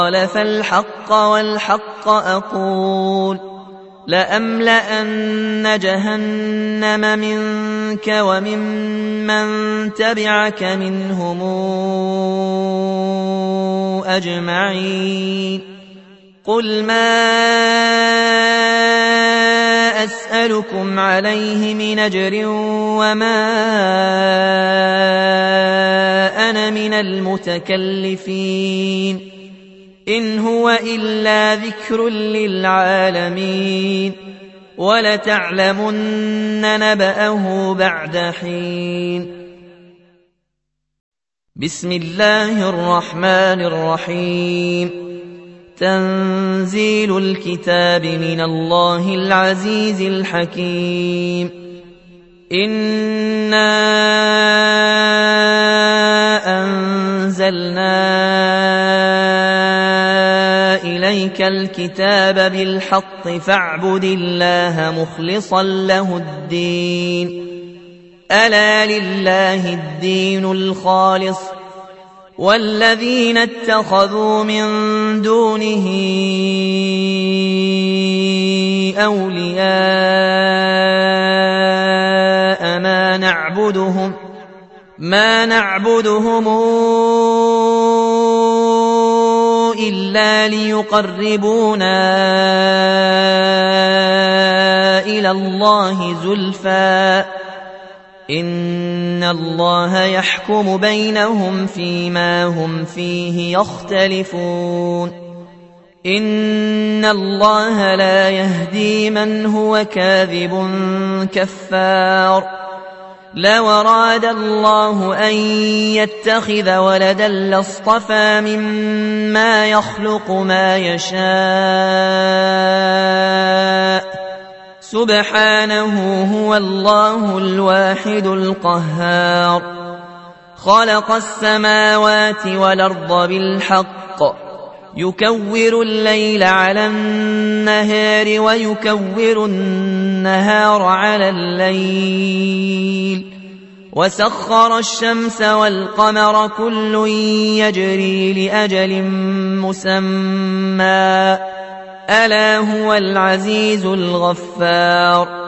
قال فالحق والحق أقول لأملأن جهنم منك وممن تبعك منهم أجمعين قل ما أسألكم عليه من أجر وما أنا من المتكلفين إن هو إلا ذكر للعالمين ولتعلمن نبأه بعد حين. بسم الله الرحمن الرحيم. تنزيل الكتاب من الله العزيز الحكيم. إنا أنزلنا إليك الكتاب بالحق فاعبد الله مخلصا له الدين ألا لله الدين الخالص والذين اتخذوا من دونه أولياء ما نعبدهم إلا ليقربونا إلى الله زلفى إن الله يحكم بينهم فيما هم فيه يختلفون إن الله لا يهدي من هو كاذب كفار لو أراد الله أن يتخذ ولدا لاصطفى مما يخلق ما يشاء سبحانه هو الله الواحد القهار خلق السماوات والأرض بالحق يكور الليل على النهار ويكور النهار على الليل وسخر الشمس والقمر كل يجري لأجل مسمى ألا هو العزيز الغفار